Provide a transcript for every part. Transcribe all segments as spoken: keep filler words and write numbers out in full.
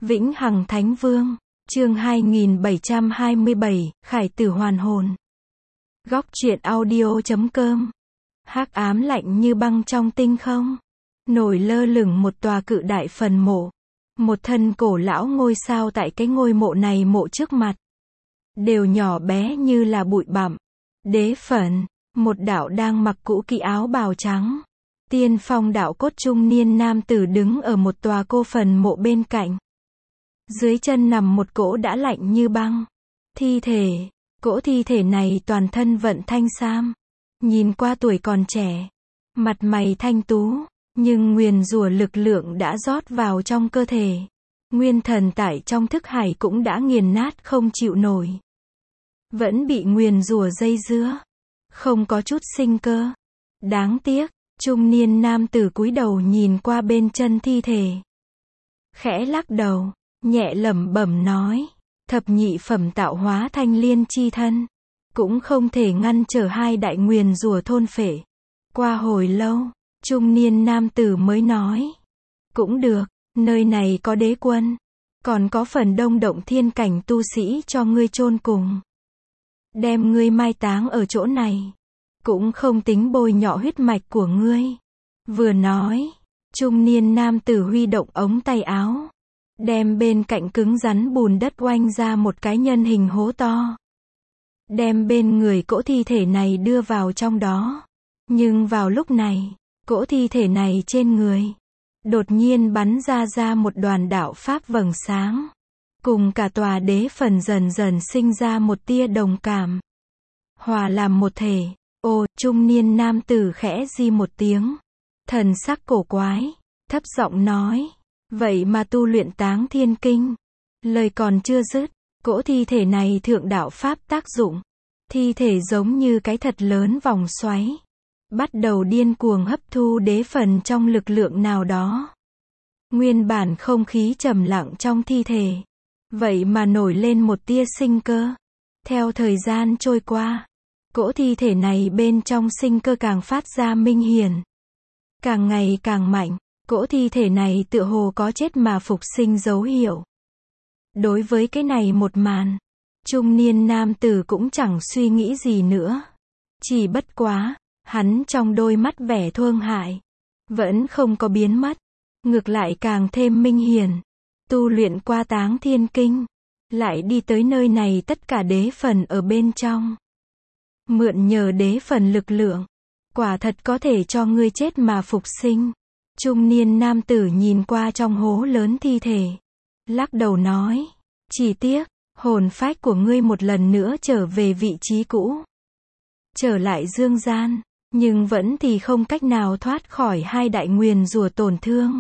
Vĩnh Hằng Thánh Vương, chương hai nghìn bảy trăm hai mươi bảy, Khải Tử Hoàn Hồn. Góc truyện audio chấm com. Hắc ám lạnh như băng trong tinh không, nổi lơ lửng một tòa cự đại phần mộ. Một thân cổ lão ngôi sao tại cái ngôi mộ này mộ trước mặt, đều nhỏ bé như là bụi bặm. Đế phần, một đạo đang mặc cũ kỹ áo bào trắng, tiên phong đạo cốt trung niên nam tử đứng ở một tòa cô phần mộ bên cạnh. Dưới chân nằm một cỗ đã lạnh như băng thi thể. Cỗ thi thể này toàn thân vận thanh sam, nhìn qua tuổi còn trẻ, mặt mày thanh tú, nhưng nguyền rủa lực lượng đã rót vào trong cơ thể. Nguyên thần tại trong thức hải cũng đã nghiền nát không chịu nổi, vẫn bị nguyền rủa dây dưa, không có chút sinh cơ. Đáng tiếc, trung niên nam tử cúi đầu nhìn qua bên chân thi thể, khẽ lắc đầu, nhẹ lẩm bẩm nói, thập nhị phẩm tạo hóa thanh liên chi thân, cũng không thể ngăn trở hai đại nguyền rủa thôn phệ. Qua hồi lâu, trung niên nam tử mới nói, cũng được, nơi này có đế quân, còn có phần đông động thiên cảnh tu sĩ cho ngươi chôn cùng. Đem ngươi mai táng ở chỗ này, cũng không tính bôi nhọ huyết mạch của ngươi. Vừa nói, trung niên nam tử huy động ống tay áo, đem bên cạnh cứng rắn bùn đất oanh ra một cái nhân hình hố to, đem bên người cỗ thi thể này đưa vào trong đó. Nhưng vào lúc này, cỗ thi thể này trên người đột nhiên bắn ra ra một đoàn đạo pháp vầng sáng, cùng cả tòa đế phần dần dần sinh ra một tia đồng cảm, hòa làm một thể. Ô, trung niên nam tử khẽ di một tiếng, thần sắc cổ quái, thấp giọng nói, vậy mà tu luyện Táng Thiên Kinh. Lời còn chưa dứt, cỗ thi thể này thượng đạo pháp tác dụng, thi thể giống như cái thật lớn vòng xoáy, bắt đầu điên cuồng hấp thu đế phần trong lực lượng nào đó. Nguyên bản không khí trầm lặng trong thi thể, vậy mà nổi lên một tia sinh cơ. Theo thời gian trôi qua, cỗ thi thể này bên trong sinh cơ càng phát ra minh hiển, càng ngày càng mạnh. Cỗ thi thể này tựa hồ có chết mà phục sinh dấu hiệu. Đối với cái này một màn, trung niên nam tử cũng chẳng suy nghĩ gì nữa. Chỉ bất quá, hắn trong đôi mắt vẻ thương hại vẫn không có biến mất, ngược lại càng thêm minh hiển. Tu luyện qua Táng Thiên Kinh, lại đi tới nơi này tất cả đế phần ở bên trong. Mượn nhờ đế phần lực lượng, quả thật có thể cho ngươi chết mà phục sinh. Trung niên nam tử nhìn qua trong hố lớn thi thể, lắc đầu nói, chỉ tiếc, hồn phách của ngươi một lần nữa trở về vị trí cũ, trở lại dương gian, nhưng vẫn thì không cách nào thoát khỏi hai đại nguyền rủa tổn thương.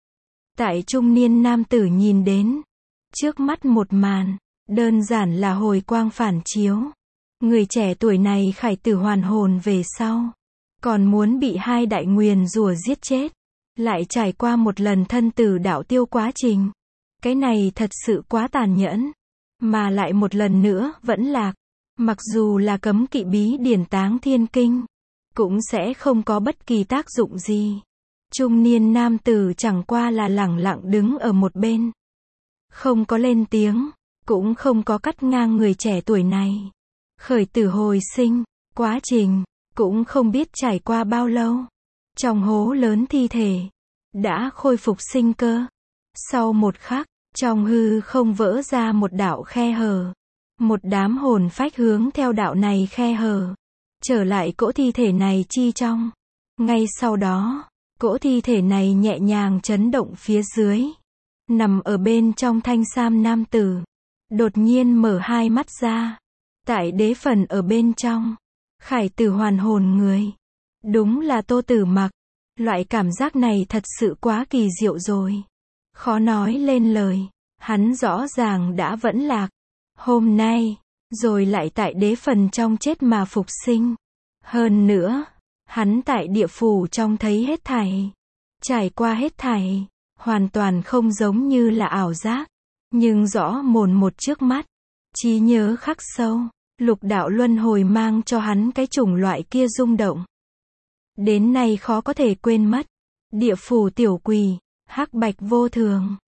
Tại trung niên nam tử nhìn đến, trước mắt một màn, đơn giản là hồi quang phản chiếu. Người trẻ tuổi này khải tử hoàn hồn về sau, còn muốn bị hai đại nguyền rủa giết chết, lại trải qua một lần thân tử đạo tiêu quá trình. Cái này thật sự quá tàn nhẫn, mà lại một lần nữa vẫn lạc. Mặc dù là cấm kỵ bí điển Táng Thiên Kinh, cũng sẽ không có bất kỳ tác dụng gì. Trung niên nam tử chẳng qua là lẳng lặng đứng ở một bên, không có lên tiếng, cũng không có cắt ngang người trẻ tuổi này. Khởi tử hồi sinh, quá trình, cũng không biết trải qua bao lâu. Trong hố lớn thi thể, đã khôi phục sinh cơ. Sau một khắc, trong hư không vỡ ra một đạo khe hở. Một đám hồn phách hướng theo đạo này khe hở, trở lại cỗ thi thể này chi trong. Ngay sau đó, cỗ thi thể này nhẹ nhàng chấn động phía dưới. Nằm ở bên trong thanh sam nam tử, đột nhiên mở hai mắt ra. Tại đế phần ở bên trong, khải tử hoàn hồn người, đúng là Tô Tử Mặc. Loại cảm giác này thật sự quá kỳ diệu rồi, khó nói lên lời. Hắn rõ ràng đã vẫn lạc, hôm nay, rồi lại tại đế phần trong chết mà phục sinh. Hơn nữa, hắn tại địa phủ trong thấy hết thảy, trải qua hết thảy, hoàn toàn không giống như là ảo giác, nhưng rõ mồn một trước mắt. Trí nhớ khắc sâu, lục đạo luân hồi mang cho hắn cái chủng loại kia rung động, đến nay khó có thể quên mất. Địa phủ tiểu quỷ, hắc bạch vô thường,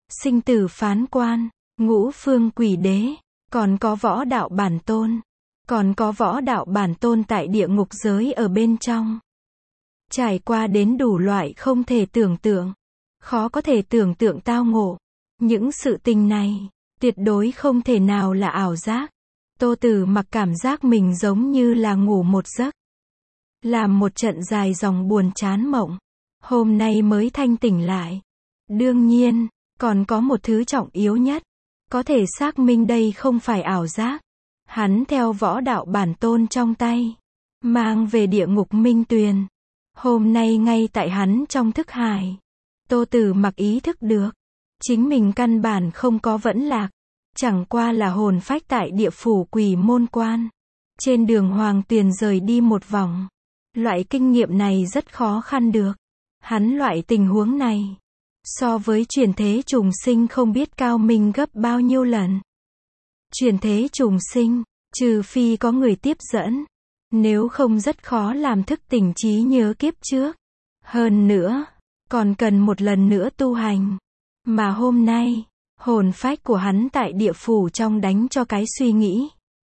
sinh tử phán quan, ngũ phương quỷ đế, còn có võ đạo bản tôn, còn có võ đạo bản tôn tại địa ngục giới ở bên trong. Trải qua đến đủ loại không thể tưởng tượng, khó có thể tưởng tượng tao ngộ. Những sự tình này, tuyệt đối không thể nào là ảo giác. Tô Tử Mặc cảm giác mình giống như là ngủ một giấc. Làm một trận dài dòng buồn chán mộng. Hôm nay mới thanh tỉnh lại. Đương nhiên, còn có một thứ trọng yếu nhất. Có thể xác minh đây không phải ảo giác. Hắn theo võ đạo bản tôn trong tay. Mang về địa ngục minh tuyền. Hôm nay ngay tại hắn trong thức hải. Tô Tử Mặc ý thức được. Chính mình căn bản không có vẫn lạc. Chẳng qua là hồn phách tại địa phủ quỷ môn quan. Trên đường hoàng tuyền rời đi một vòng. Loại kinh nghiệm này rất khó khăn được. Hắn loại tình huống này. So với chuyển thế trùng sinh không biết cao minh gấp bao nhiêu lần. Chuyển thế trùng sinh, trừ phi có người tiếp dẫn. Nếu không rất khó làm thức tỉnh trí nhớ kiếp trước. Hơn nữa, còn cần một lần nữa tu hành. Mà hôm nay, hồn phách của hắn tại địa phủ trong đánh cho cái suy nghĩ.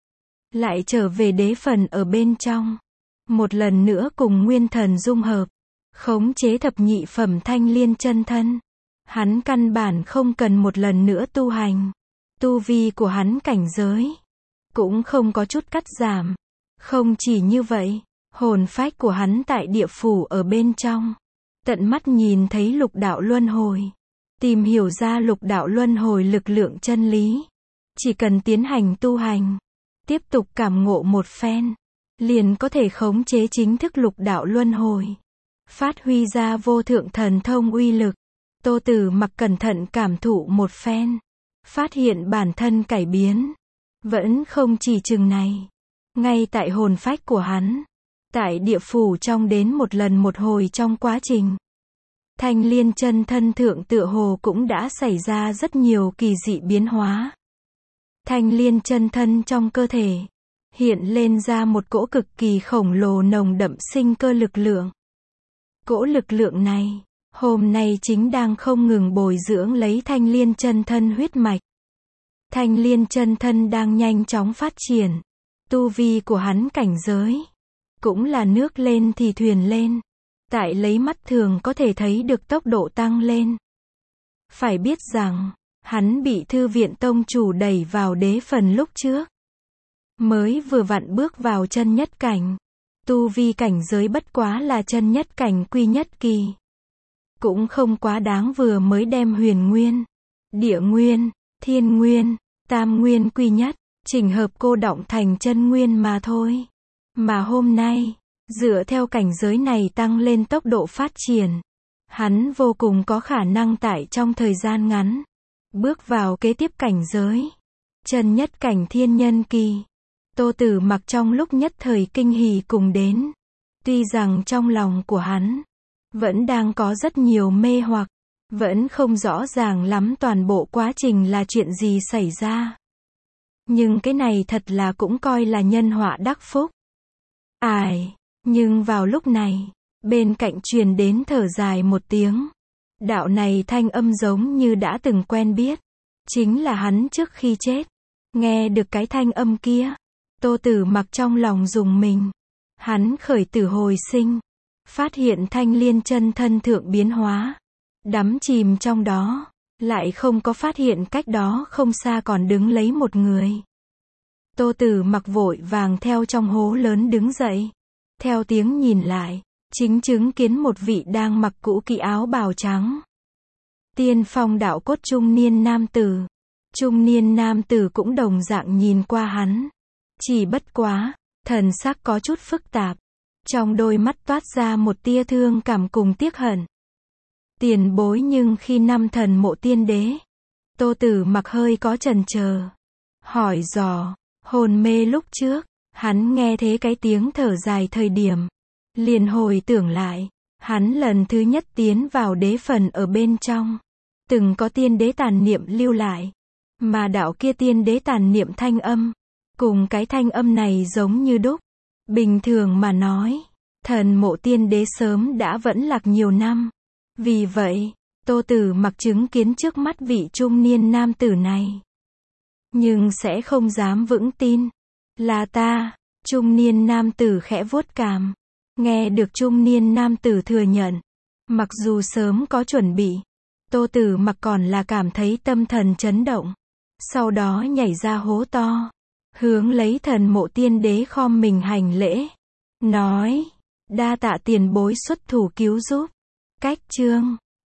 Lại trở về đế phần ở bên trong. Một lần nữa cùng nguyên thần dung hợp. Khống chế thập nhị phẩm thanh liên chân thân. Hắn căn bản không cần một lần nữa tu hành. Tu vi của hắn cảnh giới. Cũng không có chút cắt giảm. Không chỉ như vậy, hồn phách của hắn tại địa phủ ở bên trong. Tận mắt nhìn thấy lục đạo luân hồi. Tìm hiểu ra lục đạo luân hồi lực lượng chân lý. Chỉ cần tiến hành tu hành. Tiếp tục cảm ngộ một phen. Liền có thể khống chế chính thức lục đạo luân hồi. Phát huy ra vô thượng thần thông uy lực. Tô Tử Mặc cẩn thận cảm thụ một phen. Phát hiện bản thân cải biến. Vẫn không chỉ chừng này. Ngay tại hồn phách của hắn. Tại địa phủ trong đến một lần một hồi trong quá trình. Thanh liên chân thân thượng tựa hồ cũng đã xảy ra rất nhiều kỳ dị biến hóa. Thanh liên chân thân trong cơ thể. Hiện lên ra một cỗ cực kỳ khổng lồ nồng đậm sinh cơ lực lượng. Cỗ lực lượng này, hôm nay chính đang không ngừng bồi dưỡng lấy thanh liên chân thân huyết mạch. Thanh liên chân thân đang nhanh chóng phát triển. Tu vi của hắn cảnh giới. Cũng là nước lên thì thuyền lên. Tại lấy mắt thường có thể thấy được tốc độ tăng lên. Phải biết rằng, hắn bị thư viện tông chủ đẩy vào đế phần lúc trước. Mới vừa vặn bước vào chân nhất cảnh. Tu vi cảnh giới bất quá là chân nhất cảnh quy nhất kỳ. Cũng không quá đáng vừa mới đem huyền nguyên, địa nguyên, thiên nguyên, tam nguyên quy nhất, chỉnh hợp cô đọng thành chân nguyên mà thôi. Mà hôm nay, dựa theo cảnh giới này tăng lên tốc độ phát triển. Hắn vô cùng có khả năng tại trong thời gian ngắn. Bước vào kế tiếp cảnh giới. Chân nhất cảnh thiên nhân kỳ. Tô Tử Mặc trong lúc nhất thời kinh hỉ cùng đến. Tuy rằng trong lòng của hắn vẫn đang có rất nhiều mê hoặc, vẫn không rõ ràng lắm toàn bộ quá trình là chuyện gì xảy ra. Nhưng cái này thật là cũng coi là nhân họa đắc phúc. Ai, nhưng vào lúc này, bên cạnh truyền đến thở dài một tiếng. Đạo này thanh âm giống như đã từng quen biết. Chính là hắn trước khi chết. Nghe được cái thanh âm kia. Tô Tử Mặc trong lòng rùng mình. Hắn khởi tử hồi sinh. Phát hiện thanh liên chân thân thượng biến hóa. Đắm chìm trong đó. Lại không có phát hiện cách đó không xa còn đứng lấy một người. Tô Tử Mặc vội vàng theo trong hố lớn đứng dậy. Theo tiếng nhìn lại. Chính chứng kiến một vị đang mặc cũ kỹ áo bào trắng. Tiên phong đạo cốt trung niên nam tử. Trung niên nam tử cũng đồng dạng nhìn qua hắn. Chỉ bất quá, thần sắc có chút phức tạp. Trong đôi mắt toát ra một tia thương cảm cùng tiếc hận. Tiền bối nhưng khi năm thần mộ tiên đế. Tô Tử Mặc hơi có chần chờ. Hỏi dò, hồn mê lúc trước, hắn nghe thế cái tiếng thở dài thời điểm. Liền hồi tưởng lại, hắn lần thứ nhất tiến vào đế phần ở bên trong. Từng có tiên đế tàn niệm lưu lại. Mà đạo kia tiên đế tàn niệm thanh âm. Cùng cái thanh âm này giống như đúc. Bình thường mà nói, thần mộ tiên đế sớm đã vẫn lạc nhiều năm. Vì vậy, Tô Tử Mặc chứng kiến trước mắt vị trung niên nam tử này. Nhưng sẽ không dám vững tin. Là ta. Trung niên nam tử khẽ vuốt cằm. Nghe được trung niên nam tử thừa nhận. Mặc dù sớm có chuẩn bị. Tô Tử Mặc còn là cảm thấy tâm thần chấn động. Sau đó nhảy ra hố to. Hướng lấy thần mộ tiên đế khom mình hành lễ. Nói. Đa tạ tiền bối xuất thủ cứu giúp. Cách chương.